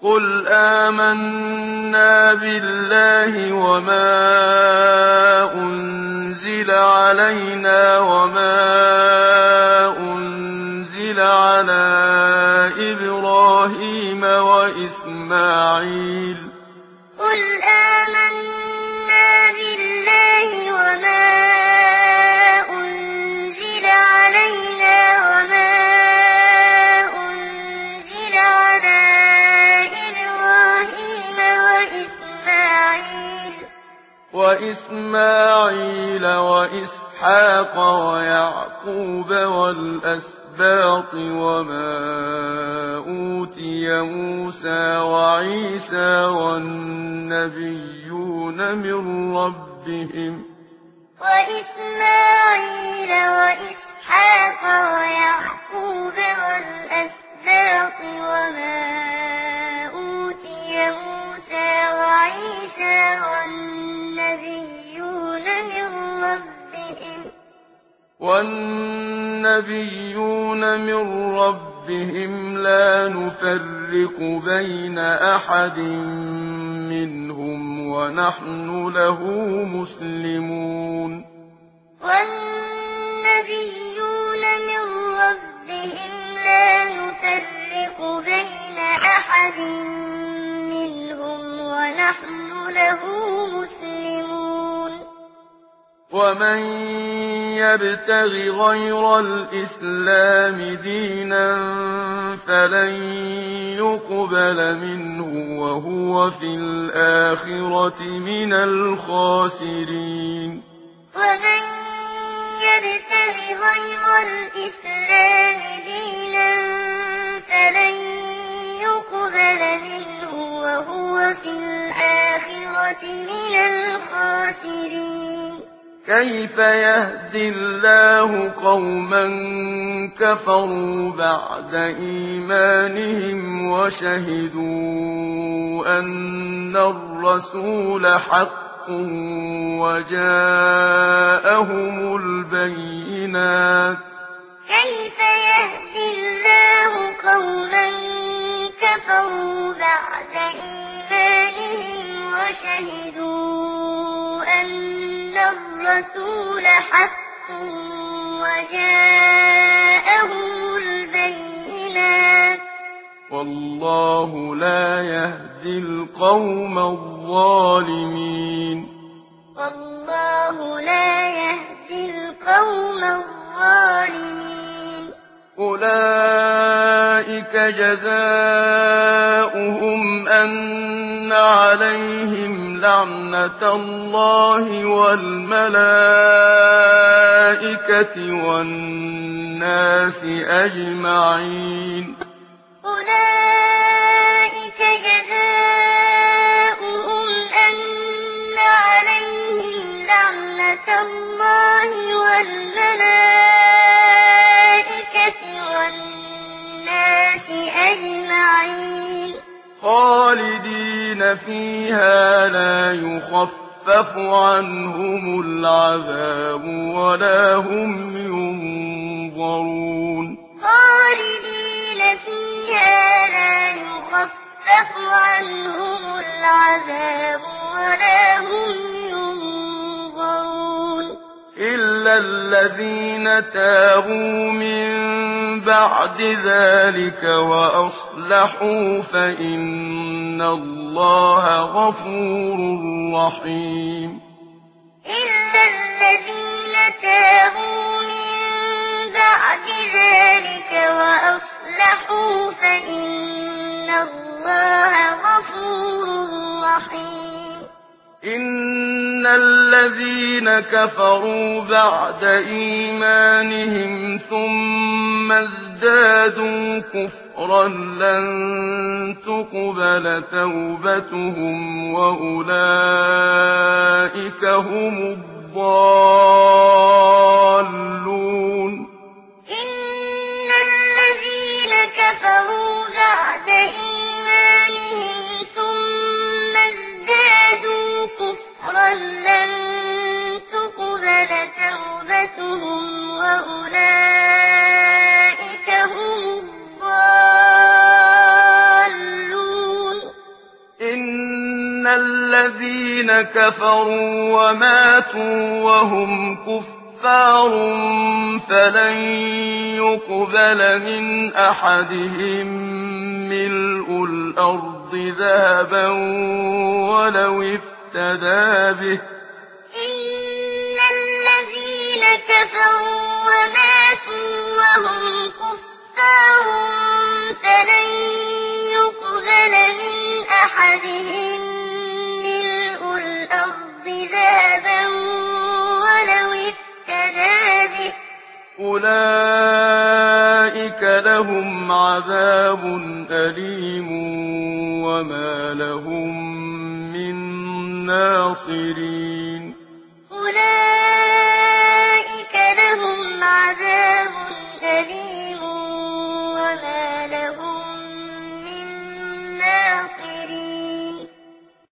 قُلْ آمَنَّا بِاللَّهِ وَمَا أُنزِلَ عَلَيْنَا وَمَا أُنزِلَ عَلَىٰ إِبْرَاهِيمَ وَإِسْمَاعِيلَ وَإِسْحَاقَ وَيَعْقُوبَ وَالْأَسْبَاطِ وَمَا أُوتِيَ مُوسَىٰ وَعِيسَىٰ وَالنَّبِيُّونَ مِن رَّبِّهِمْ لَا نُفَرِّقُ بَيْنَ أَحَدٍ مِّنْهُمْ وَنَحْنُ لَهُ مُسْلِمُونَ وَمَن يَبْتَغِ غَيْرَ الْإِسْلَامِ دِينًا فَلَن يُقْبَلَ مِنْهُ وَهُوَ فِي الْآخِرَةِ مِنَ الْخَاسِرِينَ كَيْفَ يَهْدِي اللَّهُ قَوْمًا كَفَرُوا بَعْدَ إِيمَانِهِمْ وَشَهِدُوا أَنَّ الرَّسُولَ حَقٌّ وَجَاءَهُمُ الْبَيِّنَاتُ وَاللَّهُ لَا يَهْدِي الْقَوْمَ الظَّالِمِينَ أُولَٰئِكَ جَزَاؤُهُمْ أَنَّ عَلَيْهِمْ لَعْنَةَ اللَّهِ وَالْمَلَائِكَةِ وَالنَّاسِ أَجْمَعِينَ خَالِدِينَ فِيهَا لَا يُخَفَّفُ عَنْهُمُ الْعَذَابُ وَلَا هُمْ يُنظَرُونَ إِلَّا الَّذِينَ تَابُوا مِن بَعْدِ ذَٰلِكَ وَأَصْلَحُوا فَإِنَّ اللَّهَ غَفُورٌ رَّحِيمٌ إِنَّ الَّذِينَ كَفَرُوا بَعْدَ إِيمَانِهِمْ ثُمَّ ازْدَادُوا كُفْرًا لَّن تُقْبَلَ تَوْبَتُهُمْ وَأُولَٰئِكَ هُمُ الضَّالُّونَ إن الذين كفروا وماتوا وهم كفار فلن يقبل من أحدهم ملء الأرض ذهبا ولو افتدى به إن الذين كفروا وماتوا وهم كفار فلن يقبل من أحدهم ملء الأرض ذهبا ولو افتدى به أولئك لهم عذاب أليم وما لهم من ناصرين